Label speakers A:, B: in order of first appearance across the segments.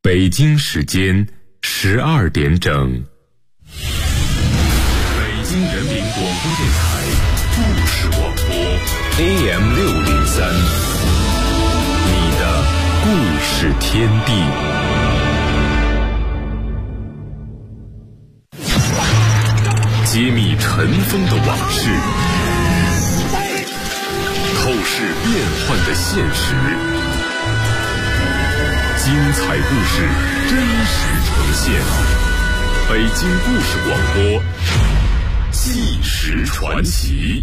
A: 北京时间12点整。北京人民广播电台故事广播 AM603，你的故事天地。揭秘尘封的往事，透视变幻的现实，精彩故事真实呈现。北京故事广播，纪实传奇。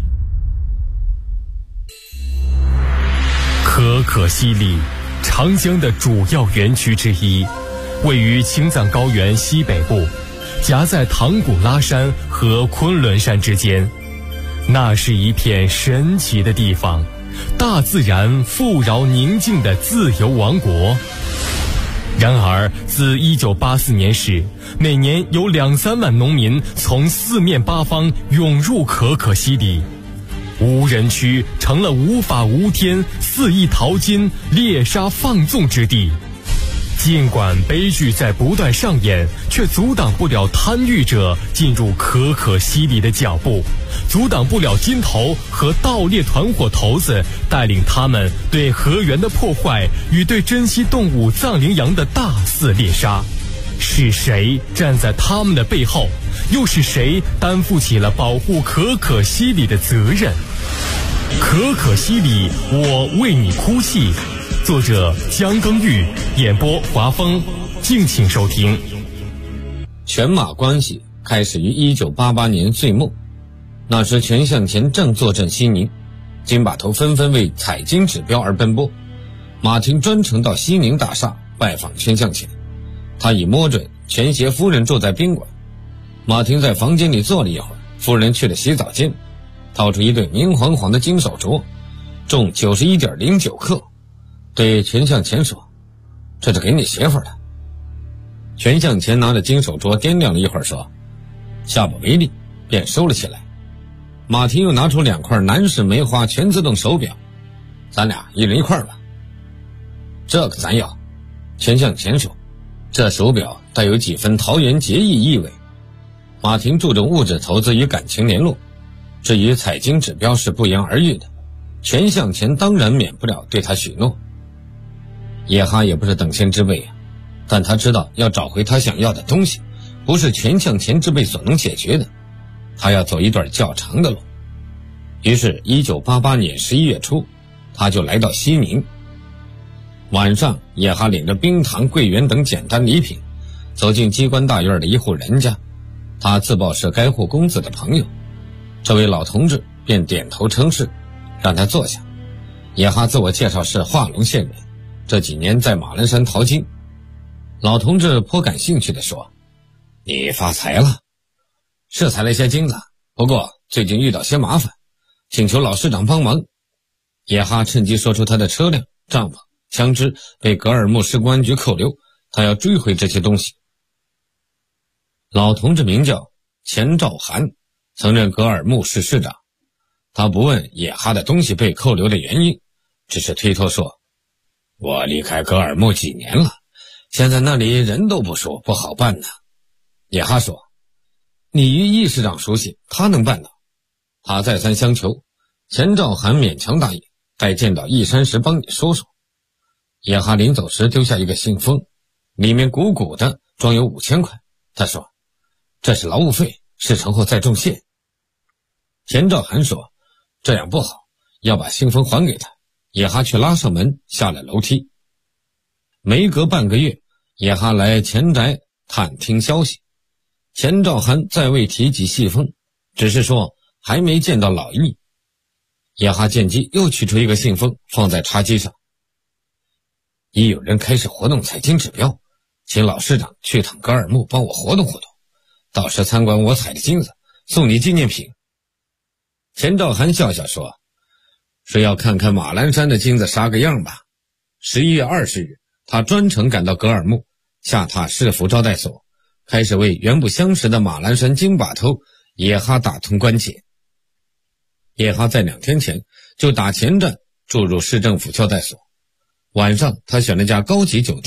B: 可可西里，长江的主要源渠之一，位于青藏高原西北部，夹在唐古拉山和昆仑山之间。那是一片神奇的地方，大自然富饶宁静的自由王国。然而自1984年时，每年有2-3万农民从四面八方涌入可可西里，无人区成了无法无天、肆意淘金、猎杀放纵之地。尽管悲剧在不断上演，却阻挡不了贪欲者进入可可西里的脚步，阻挡不了金头和盗猎团伙头子带领他们对河源的破坏与对珍稀动物藏羚羊的大肆猎杀。是谁站在他们的背后？又是谁担负起了保护可可西里的责任？可可西里，我为你哭泣。作者江耕玉，演播华峰，敬请收听。
C: 犬马关系开始于1988年岁末，那时全向前正坐镇西宁，金把头纷纷为采金指标而奔波。马廷专程到西宁大厦拜访全向前，他已摸准全协夫人住在宾馆。马廷在房间里坐了一会儿，夫人去了洗澡间，掏出一对明晃晃的金手镯，重91.09克，对全向前说：“这是给你媳妇儿的。”全向前拿着金手镯掂量了一会儿，说：“下不为例，便收了起来。”马廷又拿出2块南式梅花全自动手表：“咱俩一人一块吧。”“这个咱要。”全向前说，这手表带有几分桃园结义意味。马廷注重物质投资与感情联络，至于采金指标是不言而喻的，全向前当然免不了对他许诺。叶哈也不是等闲之辈啊，但他知道要找回他想要的东西，不是全向前之辈所能解决的，他要走一段较长的路。于是1988年11月初，他就来到西宁。晚上，叶哈领着冰糖、桂圆等简单礼品，走进机关大院的一户人家，他自报是该户公子的朋友。这位老同志便点头称是，让他坐下。叶哈自我介绍是化龙县人，这几年在马栏山淘金。老同志颇感兴趣地说：“你发财了。”“是采了些金子，不过最近遇到些麻烦，请求老市长帮忙。”叶哈趁机说出他的车辆、帐篷、枪支被格尔木市公安局扣留，他要追回这些东西。老同志名叫钱兆涵，曾任格尔木市市长。他不问叶哈的东西被扣留的原因，只是推脱说：“我离开格尔木几年了，现在那里人都不熟，不好办呢。”叶哈说：“你与易市长熟悉，他能办到。”他再三相求，钱兆涵勉强答应，待见到易山时帮你说说。叶哈临走时丢下一个信封，里面鼓鼓的装有5000块。他说：“这是劳务费，事成后再种谢。”钱兆涵说：“这样不好，要把信封还给他。”叶哈却拉上门，下了楼梯。没隔半个月，叶哈来钱宅探听消息。钱兆涵再未提及信封，只是说还没见到老易。叶哈见机又取出一个信封，放在茶几上。已有人开始活动采金指标，请老市长去趟格尔木帮我活动活动，到时参观我采的金子，送你纪念品。钱兆涵笑笑说：“是要看看马栏山的金子啥个样吧。”11月20日，他专程赶到格尔木，下榻市府招待所，开始为原不相识的马栏山金把头叶哈打通关节。叶哈在2天前就打前站住入市政府交代所，晚上他选了家高级酒店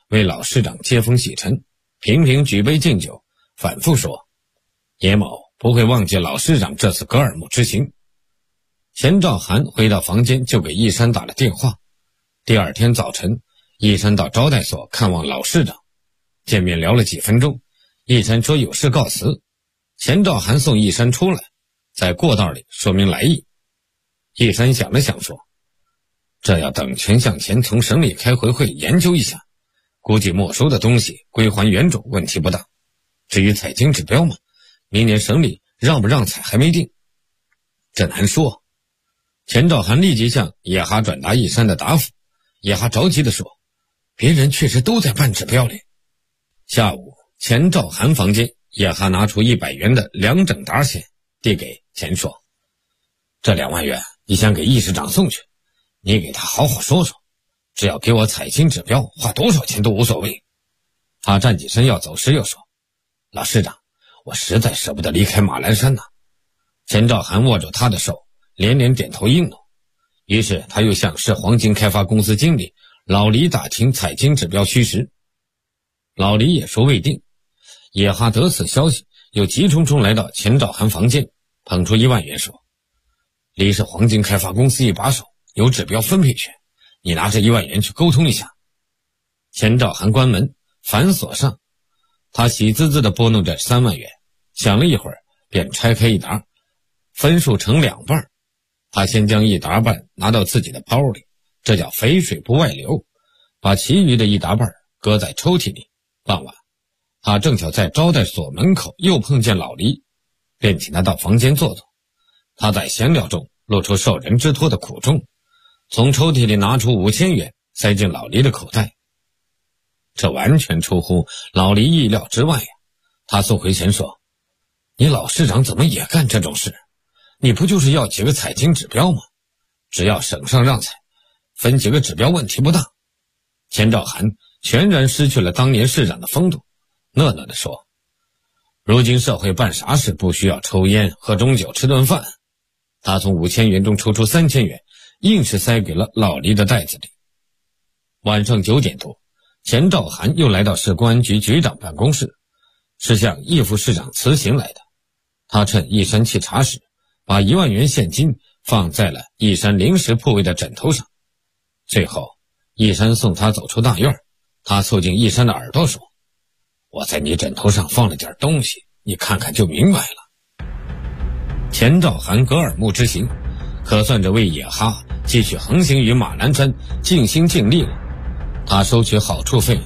C: 为老市长接风洗尘，频频举杯敬酒，反复说叶某不会忘记老市长这次格尔木之行。钱兆涵回到房间就给义山打了电话。第二天早晨，义山到招待所看望老市长，见面聊了几分钟，义山说有事告辞。钱兆涵送义山出来，在过道里说明来意。义山想了想说，这要等全向前从省里开回会研究一下，估计没收的东西归还原主问题不大。至于采精指标嘛，明年省里让不让采还没定，这难说。钱兆涵立即向叶哈转达义山的答复。叶哈着急地说，别人确实都在办指标里。下午，钱兆涵房间，叶哈拿出100元的2整沓钱递给钱说，这2万元你想给义市长送去，你给他好好说说，只要给我采精指标，花多少钱都无所谓。他站起身要走时又说，老市长，我实在舍不得离开马栏山呐。钱兆涵握住他的手，连连点头应诺。于是他又向市黄金开发公司经理老黎打听采精指标虚实。老黎也说未定。叶哈得此消息，又急匆匆来到钱兆涵房间，捧出1万元说，黎市黄金开发公司一把手，有指标分配权，你拿着1万元去沟通一下。钱兆涵关门反锁上，他喜滋滋地拨弄着3万元，想了一会儿便拆开一沓，分数成2半。他先将1沓半拿到自己的包里，这叫肥水不外流，把其余的1沓半搁在抽屉里。傍晚，他正巧在招待所门口又碰见老黎，便请他到房间坐坐。他在闲聊中露出受人之托的苦衷，从抽屉里拿出5000元塞进老黎的口袋。这完全出乎老黎意料之外呀！他送回钱说，你老市长怎么也干这种事？你不就是要几个采精指标吗？只要省上让采，分几个指标问题不大。钱兆涵全然失去了当年市长的风度，讷讷地说，如今社会办啥事不需要抽烟喝中酒吃顿饭。他从5000元中抽出3000元，硬是塞给了老黎的袋子里。晚上9点多，钱兆涵又来到市公安局局长办公室，是向义副市长辞行来的。他趁义山沏茶时，把1万元现金放在了义山临时铺位的枕头上。最后，义山送他走出大院，他凑近义山的耳朵说，我在你枕头上放了点东西，你看看就明白了。钱兆涵格尔木之行，可算着为野哈继续横行于马栏山尽心尽力了。他收取好处费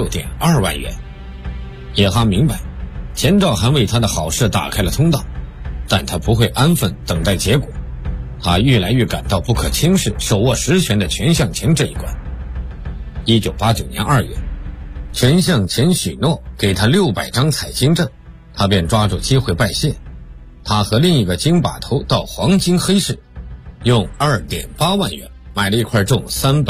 C: 6.2万元。野哈明白，钱兆涵为他的好事打开了通道，但他不会安分等待结果。他愈来愈感到不可轻视手握实权的全向前这一关。1989年2月，全向前许诺给他600张采精证，他便抓住机会拜谢。他和另一个金把头到黄金黑市，用2.8万元买了一块重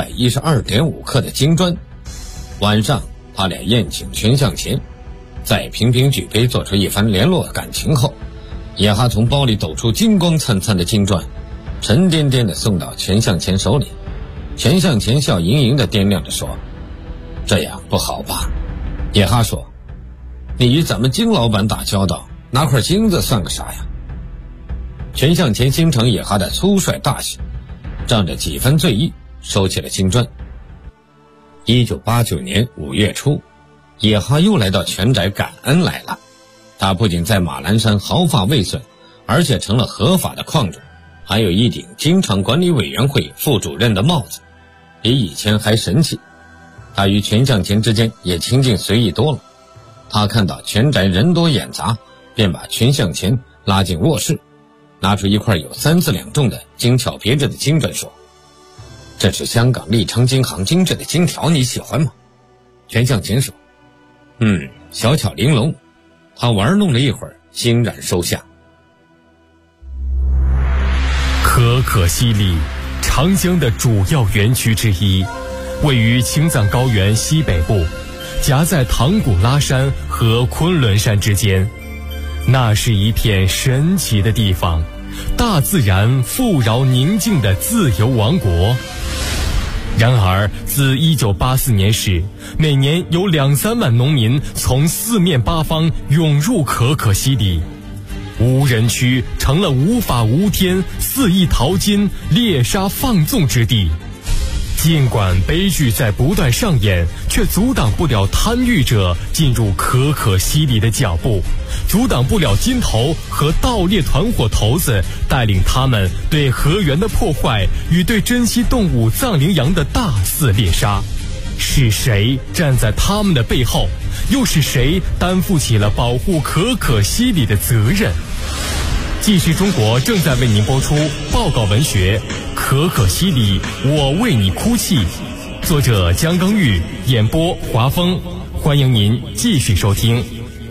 C: 312.5克的金砖。晚上他俩宴请全向前，在频频举杯做出一番联络感情后，野哈从包里抖出金光灿灿的金砖，沉甸甸地送到全向前手里。全向前笑盈盈地掂量着说，这样不好吧？野哈说，你与咱们金老板打交道，拿块金子算个啥呀？全向前心疼野哈的粗率大气，仗着几分醉意收起了金砖。1989年5月初，野哈又来到全宅感恩来了。他不仅在马栏山毫发未损，而且成了合法的矿主，还有一顶经常管理委员会副主任的帽子，比以前还神气。他与全向前之间也亲近随意多了。他看到全宅人多眼杂，便把全向前拉进卧室，拿出一块有3-4两重的精巧别致的金砖说，这是香港利昌金行精致的金条，你喜欢吗？全向前说，小巧玲珑。他玩弄了一会儿，欣然收下。
B: 可可西里，长江的主要园区之一，位于青藏高原西北部，夹在唐古拉山和昆仑山之间。那是一片神奇的地方，大自然富饶宁静的自由王国。 然而，自1984年时，每年有2-3万农民从四面八方涌入可可西里，无人区成了无法无天、肆意淘金、猎杀放纵之地。尽管悲剧在不断上演，却阻挡不了贪欲者进入可可西里的脚步，阻挡不了金头和盗猎团伙头子带领他们对河源的破坏与对珍稀动物藏羚羊的大肆猎杀。是谁站在他们的背后？又是谁担负起了保护可可西里的责任？继续中国正在为您播出报告文学《可可西里，我为你哭泣》，作者姜耕玉，演播华峰。欢迎您继续收听。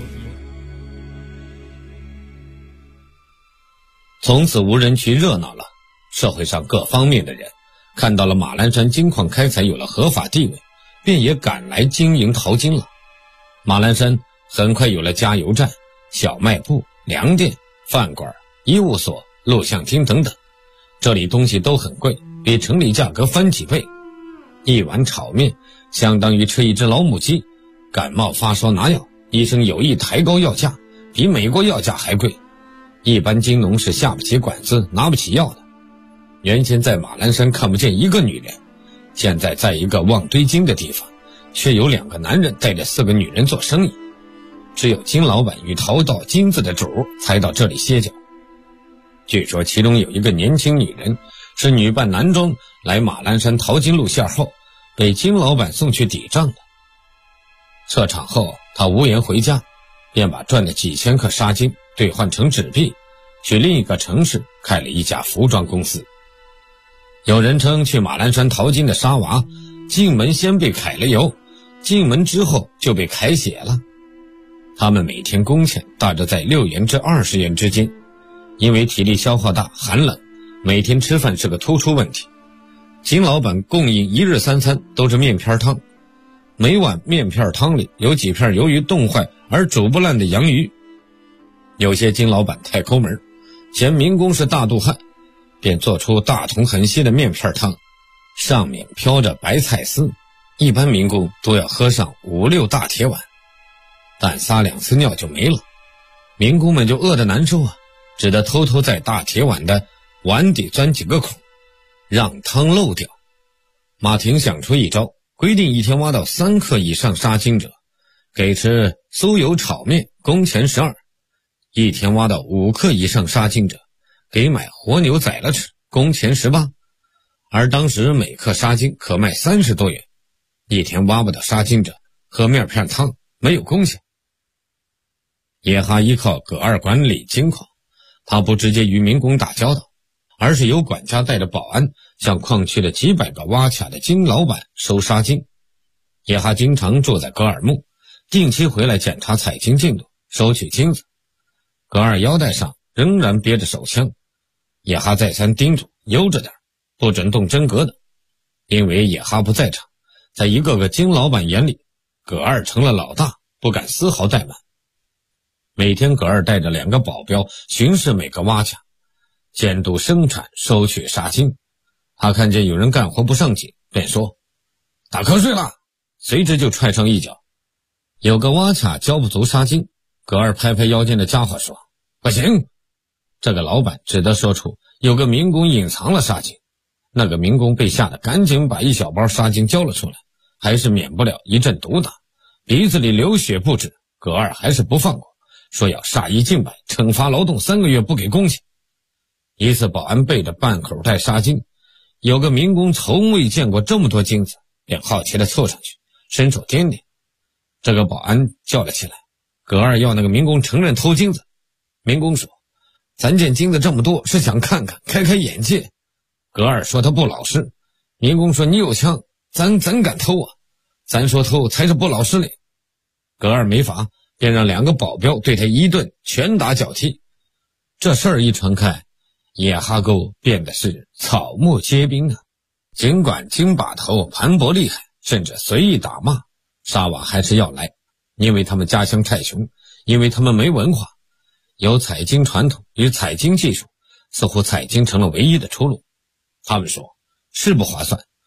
C: 从此无人区热闹了，社会上各方面的人看到了马栏山金矿开采有了合法地位，便也赶来经营淘金了。马栏山很快有了加油站、小卖部、粮店、饭馆、医务所、录像厅等等，这里东西都很贵，比城里价格翻几倍。一碗炒面相当于吃一只老母鸡，感冒发烧拿药，医生有意抬高药价，比美国药价还贵。一般金农是下不起馆子，拿不起药的。原先在马栏山看不见一个女人，现在在一个旺堆金的地方，却有2个男人带着4个女人做生意。只有金老板与淘到金子的主才到这里歇脚。据说其中有一个年轻女人是女扮男装来马栏山淘金路线后，被金老板送去抵账的。撤场后，她无颜回家，便把赚的几千克沙金兑换成纸币，去另一个城市开了一家服装公司。有人称去马栏山淘金的沙娃进门先被揩了油，进门之后就被揩血了。他们每天工钱大致在6元至20元之间，因为体力消耗大、寒冷，每天吃饭是个突出问题。金老板供应1日3餐都是面片汤，每碗面片汤里有几片由于冻坏而煮不烂的洋鱼。有些金老板太抠门，嫌民工是大肚汉，便做出大同很稀的面片汤，上面飘着白菜丝，一般民工都要喝上5-6大铁碗，但撒2次尿就没了。民工们就饿得难受啊，只得偷偷在大铁碗的碗底钻几个孔，让汤漏掉。马婷想出一招，规定一天挖到3克以上沙金者，给吃酥油炒面，工钱12；一天挖到5克以上沙金者，给买活牛宰了吃，工钱18。而当时每克沙金可卖30多元，一天挖不到沙金者，喝面片汤，没有工钱。野哈依靠葛二管理金矿，他不直接与民工打交道，而是由管家带着保安向矿区的几百个挖卡的金老板收沙金。野哈经常住在格尔木，定期回来检查采金进度，收取金子。格尔腰带上仍然别着手枪，野哈再三叮嘱悠着点，不准动真格的。因为野哈不在场，在一个个金老板眼里，葛二成了老大，不敢丝毫怠慢。每天葛二带着2个保镖巡视每个挖卡，监督生产，收取沙金。他看见有人干活不上紧，便说打瞌睡了，随之就踹上一脚。有个挖卡交不足沙金，葛二拍拍腰间的家伙说不行。这个老板只得说出有个民工隐藏了沙金，那个民工被吓得赶紧把一小包沙金交了出来，还是免不了一阵毒打，鼻子里流血不止。葛二还是不放过，说要杀一儆百，惩罚劳动3个月不给工钱。一次保安背着半口袋沙金，有个民工从未见过这么多金子，便好奇地凑上去，伸手掂掂。这个保安叫了起来，葛二要那个民工承认偷金子。民工说咱见金子这么多，是想看看，开开眼界。葛二说他不老实。民工说你有枪，咱怎敢偷啊？咱说偷才是不老实嘞。葛二没法，便让2个保镖对他一顿拳打脚踢。这事儿一传开，野哈沟变得是草木皆兵啊。尽管金把头盘剥厉害，甚至随意打骂，沙瓦还是要来，因为他们家乡太穷，因为他们没文化。有采金传统与采金技术，似乎采金成了唯一的出路。他们说是不划算，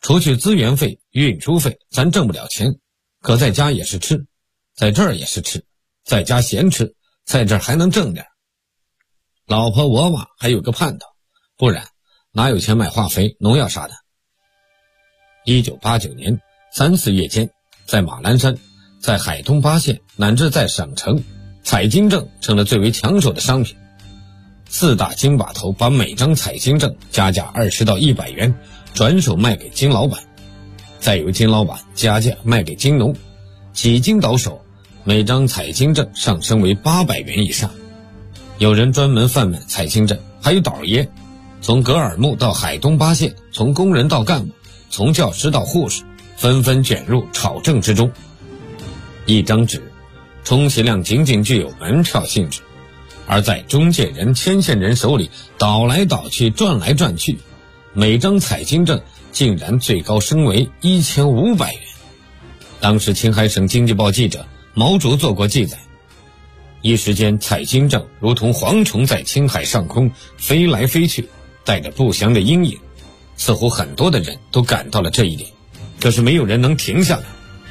C: 除去资源费、运输费，咱挣不了钱，可在家也是吃，在这儿也是吃，在家闲吃，在这儿还能挣点。老婆我娃还有个盼头，不然哪有钱买化肥、农药啥的。1989年3、4月间，在马栏山，在海东八县乃至在省城，采金证成了最为抢手的商品。4大金把头把每张采金证加价20到100元，转手卖给金老板，再由金老板加价卖给金农，几经倒手，每张采金证上升为800元以上。有人专门贩卖采金证，还有倒爷，从格尔木到海东八县，从工人到干部，从教师到护士，纷纷卷入炒证之中。一张纸充其量仅仅具有门票性质，而在中介人、牵线人手里倒来倒去，转来转去，每张采金证竟然最高升为1500元。当时青海省经济报记者毛竹做过记载，一时间采金证如同蝗虫在青海上空飞来飞去，带着不祥的阴影。似乎很多的人都感到了这一点，可是没有人能停下来。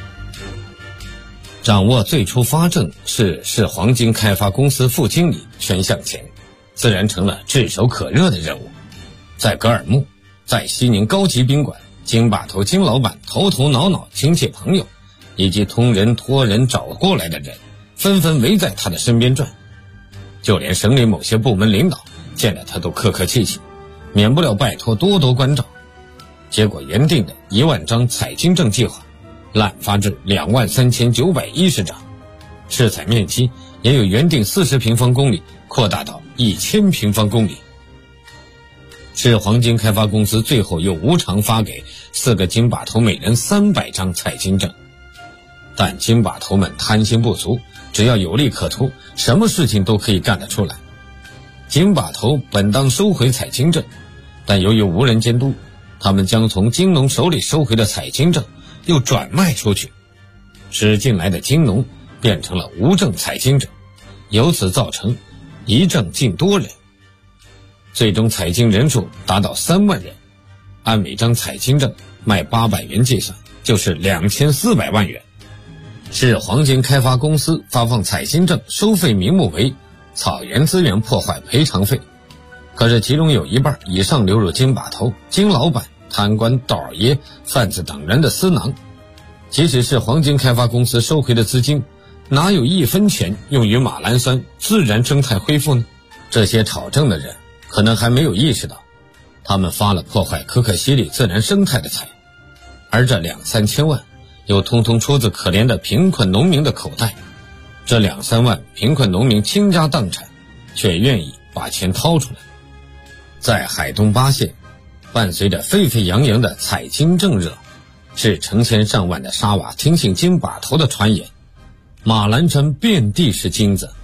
C: 掌握最初发证是市黄金开发公司副经理全向前，自然成了炙手可热的任务。在格尔木，在西宁高级宾馆，金把头金老板头头脑脑亲戚朋友以及通人托人找过来的人纷纷围在他的身边转，就连省里某些部门领导见了他都客客气气，免不了拜托多多关照。结果原定的1万张采金证计划滥发至23910张，试采面积也有原定40平方公里扩大到1000平方公里。市黄金开发公司最后又无偿发给4个金把头每人300张采金证，但金把头们贪心不足，只要有利可图，什么事情都可以干得出来。金把头本当收回采金证，但由于无人监督，他们将从金农手里收回的采金证又转卖出去，使进来的金农变成了无证采金者，由此造成一证近多人。最终采金人数达到3万人，按每张采金证卖800元计算，就是2400万元。市黄金开发公司发放采金证收费名目为草原资源破坏赔偿费，可是其中有一半以上流入金把头、金老板、贪官、倒爷、贩子等人的私囊。即使是黄金开发公司收回的资金，哪有1分钱用于马栏山自然生态恢复呢？这些炒证的人可能还没有意识到，他们发了破坏可可西里自然生态的财，而这2-3千万又通通出自可怜的贫困农民的口袋。这2-3万贫困农民倾家荡产，却愿意把钱掏出来。在海东八县，伴随着沸沸扬扬的采金证热，是成千上万的沙瓦听信金把头的传言，马栏山遍地是金子。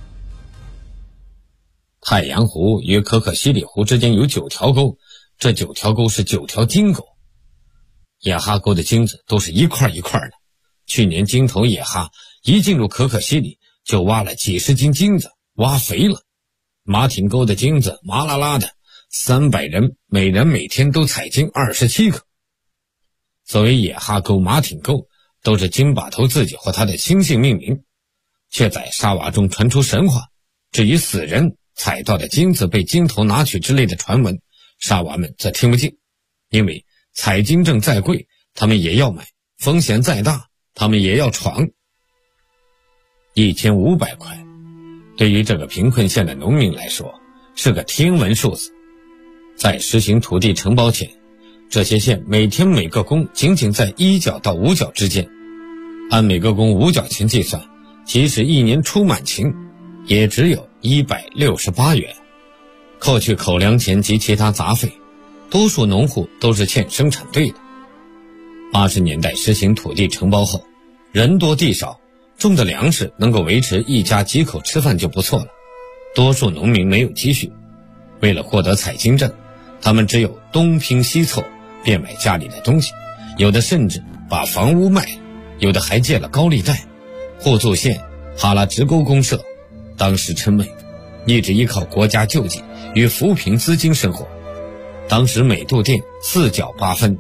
C: 太阳湖与可可西里湖之间有9条沟，这9条沟是9条金沟。野哈沟的金子都是一块一块的，去年金头野哈一进入可可西里就挖了几十斤金子，挖肥了。马挺沟的金子麻啦啦的，300人每人每天都采金27克。所谓野哈沟、马挺沟都是金把头自己或他的亲信命名，却在沙瓦中传出神话。至于死人采到的金子被金头拿取之类的传闻，沙瓦们则听不进，因为采金证再贵他们也要买，风险再大他们也要闯。1500块对于这个贫困县的农民来说是个天文数字。在实行土地承包前，这些县每天每个工仅仅在1角到5角之间，按每个工5角钱计算，即使一年出满勤也只有168元。扣去口粮钱及其他杂费，多数农户都是欠生产队的。80年代实行土地承包后，人多地少，种的粮食能够维持一家几口吃饭就不错了。多数农民没有积蓄，为了获得采金证，他们只有东拼西凑变卖家里的东西，有的甚至把房屋卖了，有的还借了高利贷。互助县哈拉直沟公社当时称谓，一直依靠国家救济与扶贫资金生活。当时每度电4角8分，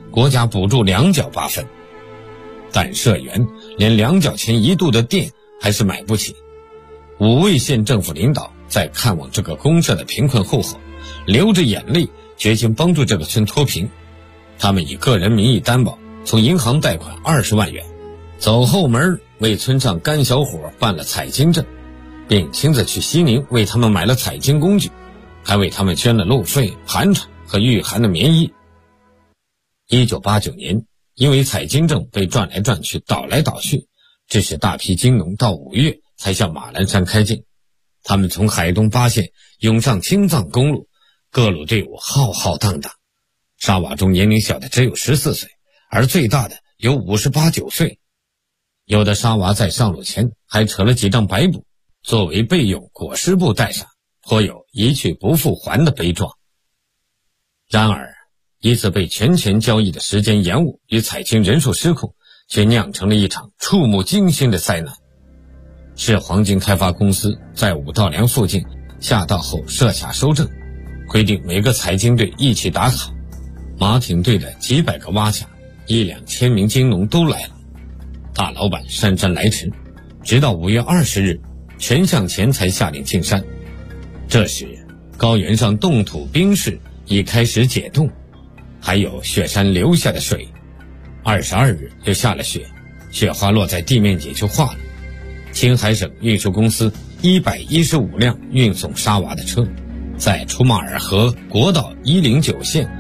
C: 国家补助2角8分，但社员连2角钱1度的电还是买不起。5位县政府领导在看望这个公社的贫困户后，流着眼泪决心帮助这个村脱贫。他们以个人名义担保，从银行贷款20万元，走后门为村上干小伙办了采金证，并亲自去西宁为他们买了采金工具，还为他们捐了路费、盘缠和御寒的棉衣。1989年，因为采金证被转来转去、倒来倒去，致使大批金农到5月才向马栏山开进。他们从海东8县涌上青藏公路，各路队伍浩浩荡荡。沙瓦中年龄小的只有14岁，而最大的有58、9岁。有的沙瓦在上路前还扯了几张白布，作为备用裹尸布带上，颇有一去不复还的悲壮。然而，一次被全权交易的时间延误与采金人数失控，却酿成了一场触目惊心的灾难。市黄金开发公司在五道梁附近下道后设卡收证，规定每个采金队一起打卡。马挺队的几百个挖卡，1、2千名金农都来了。大老板姗姗来迟，直到5月20日，全向前才下令进山。这时，高原上冻土冰势已开始解冻，还有雪山流下的水。22日又下了雪，雪花落在地面也就化了。青海省运输公司115辆运送沙瓦的车，在楚马尔河国道109线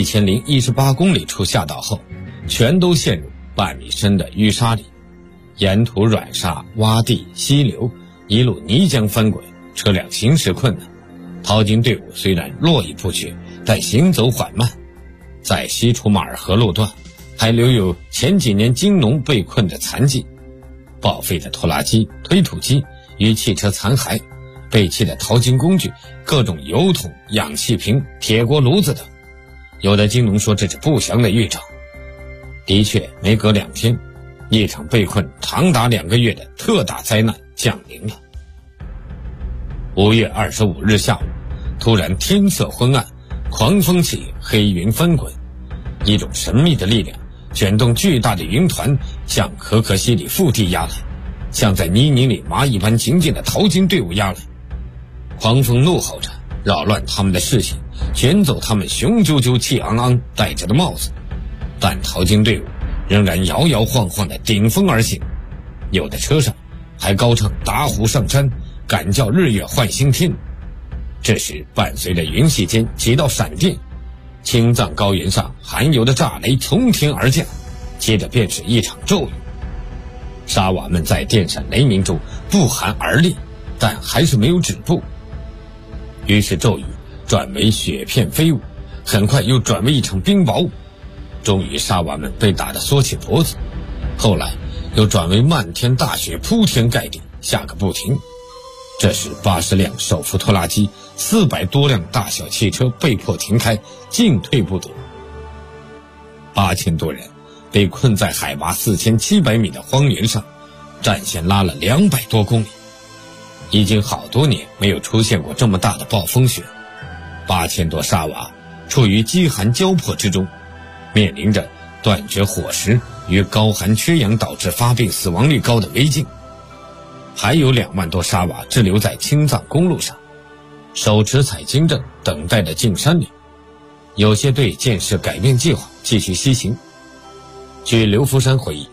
C: 1018公里处下道后，全都陷入半米深的淤沙里，沿途软沙、洼地、溪流，一路泥浆翻滚，车辆行驶困难。淘金队伍虽然络绎不绝，但行走缓慢。在西楚马尔河路段，还留有前几年金农被困的残迹，报废的拖拉机、推土机与汽车残骸，废弃的淘金工具，各种油桶、氧气瓶、铁锅炉子等。有的金农说这是不祥的预兆。的确，没隔2天，一场被困长达2个月的特大灾难降临了。5月25日下午，突然天色昏暗，狂风起，黑云翻滚，一种神秘的力量卷动巨大的云团向可可西里腹地压来，像在泥泞里蚂蚁般行进的淘金队伍压来。狂风怒吼着，扰乱他们的视线，卷走他们雄赳赳气昂昂戴着的帽子。但淘金队伍仍然摇摇晃晃地顶风而行，有的车上还高唱打虎上山，赶叫日月换新天。这时伴随着云隙间几道闪电，青藏高原上罕有的炸雷从天而降，接着便是一场骤雨。沙瓦们在电闪雷鸣中不寒而栗，但还是没有止步。于是骤雨转为雪片飞舞，很快又转为一场冰雹。终于沙瓦们被打得缩起脖子，后来又转为漫天大雪铺天盖地，下个不停。这时80辆手扶拖拉机、400多辆大小汽车被迫停开，进退不得。8000多人被困在海拔4700米的荒原上，战线拉了200多公里。已经好多年没有出现过这么大的暴风雪，8000多沙瓦处于饥寒交迫之中，面临着断绝伙食与高寒缺氧导致发病死亡率高的危境。还有2万多沙瓦滞留在青藏公路上，手持采金证等待着进山岭。有些队见势改变计划，继续西行。据刘福山回忆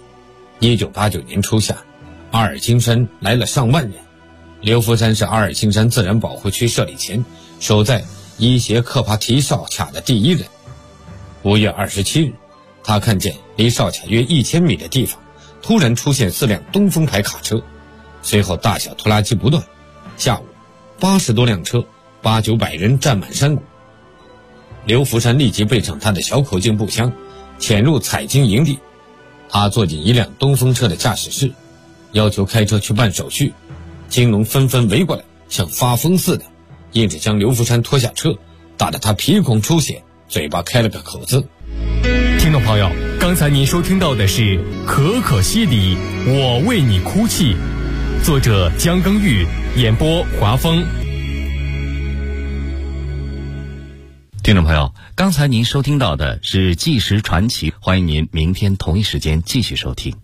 C: ，1989年初夏，阿尔金山来了上万人。刘福山是阿尔金山自然保护区设立前守在伊协克帕提哨卡的第一人。5月27日，他看见离哨卡约1000米的地方突然出现4辆东风牌卡车，随后大小拖拉机不断。下午80多辆车，8、900人站满山谷。刘福山立即备上他的小口径步枪，潜入采金营地。他坐进一辆东风车的驾驶室，要求开车去办手续。金农纷纷围过来，像发疯似的，硬是将刘福山拖下车，打得他鼻孔出血，嘴巴开了个口子。
B: 听众朋友，刚才您收听到的是《可可西里，我为你哭泣》，作者姜耕玉，演播华峰。
D: 听众朋友，刚才您收听到的是《纪实传奇》，欢迎您明天同一时间继续收听。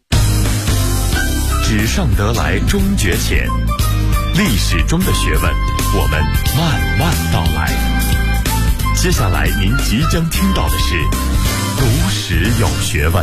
A: 纸上得来终觉浅，历史中的学问，我们慢慢道来。接下来您即将听到的是读史有学问。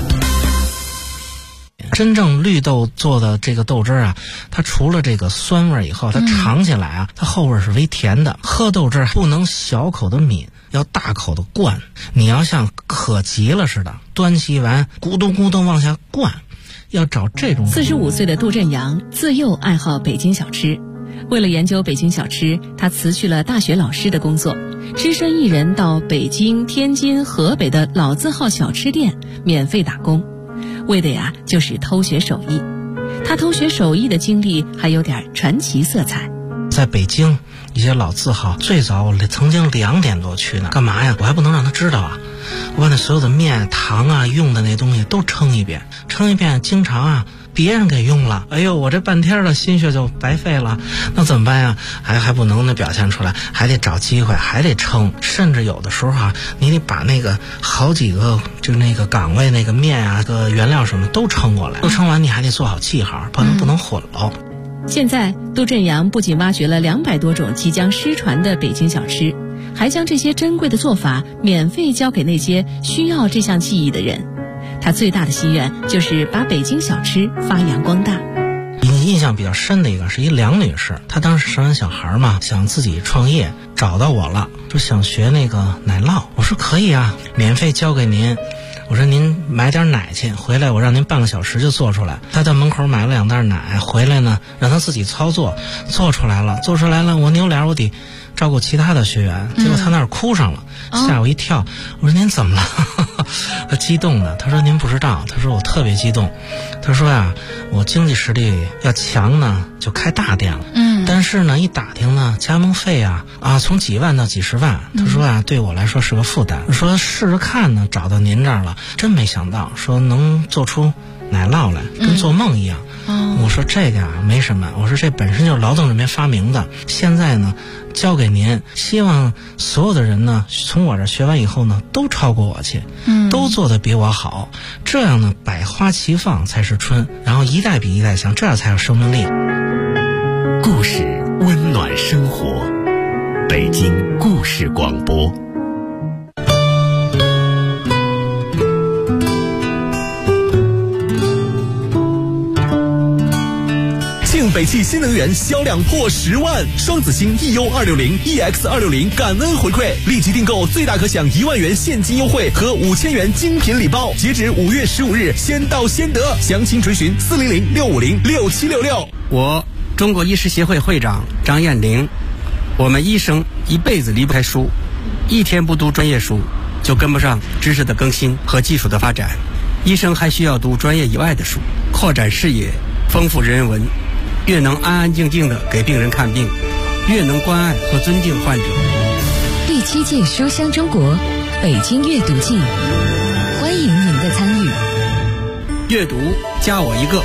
E: 真正绿豆做的这个豆汁啊，它除了这个酸味以后，它尝起来啊，它后味是微甜的。喝豆汁不能小口的抿，要大口的灌。你要像渴急了似的，端起完咕咚咕咚往下灌，要找这种。
F: 45岁的杜振阳自幼爱好北京小吃，为了研究北京小吃，他辞去了大学老师的工作，只身一人到北京、天津、河北的老字号小吃店免费打工。为的呀，就是偷学手艺。他偷学手艺的经历还有点传奇色彩。
E: 在北京一些老字号，最早我曾经2点多去呢，干嘛呀？我还不能让他知道啊！我把那所有的面、糖啊、用的那东西都称一遍，经常啊别人给用了，哎呦，我这半天的心血就白费了，那怎么办呀？还不能表现出来，还得找机会，还得称，甚至有的时候啊，你得把那个好几个就那个岗位那个面啊、个原料什么都称过来，都称完你还得做好记号，不能混喽。
F: 现在杜振阳不仅挖掘了200多种即将失传的北京小吃，还将这些珍贵的做法免费教给那些需要这项技艺的人。他最大的心愿就是把北京小吃发扬光大。
E: 印象比较深的一个是一梁女士，她当时生完小孩嘛，想自己创业，找到我了，说想学那个奶酪。我说可以啊，免费教给您。我说您买点奶去，回来我让您半个小时就做出来。他在门口买了2袋奶，回来呢让他自己操作，做出来了。我扭脸我得照顾其他的学员，结果他那儿哭上了，吓我一跳。我说您怎么了？他激动的，他说您不知道，他说我特别激动。他说呀，我经济实力要强呢，就开大店了。但是呢，一打听呢，加盟费啊从几万到几十万。他说啊，对我来说是个负担。我说试着看呢，找到您这儿了，真没想到说能做出奶酪来，跟做梦一样。我说这个没什么，我说这本身就是劳动人民发明的，现在呢交给您，希望所有的人呢从我这学完以后呢都超过我去，都做得比我好，这样呢百花齐放才是春，然后一代比一代强，这样才有生命力。
A: 故事温暖生活，北京故事广播。
G: 庆北汽新能源销量破10万，双子星 EU260、EX260 感恩回馈，立即订购最大可享1万元现金优惠和5000元精品礼包，截止5月15日，先到先得。详情垂询400-650-6766。
H: 我中国医师协会会长张艳玲，我们医生一辈子离不开书，一天不读专业书就跟不上知识的更新和技术的发展。医生还需要读专业以外的书，扩展视野，丰富人文，越能安安静静地给病人看病，越能关爱和尊敬患者。
I: 第7届书香中国北京阅读季，欢迎您的参与。
H: 阅读加我一个。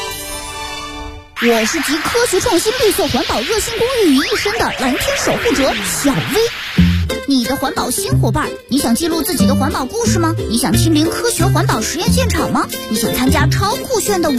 J: 我是集科学创新、绿色环保、热心公益于一身的蓝天守护者小薇。你的环保新伙伴，你想记录自己的环保故事吗？你想亲临科学环保实验现场吗？你想参加超酷炫的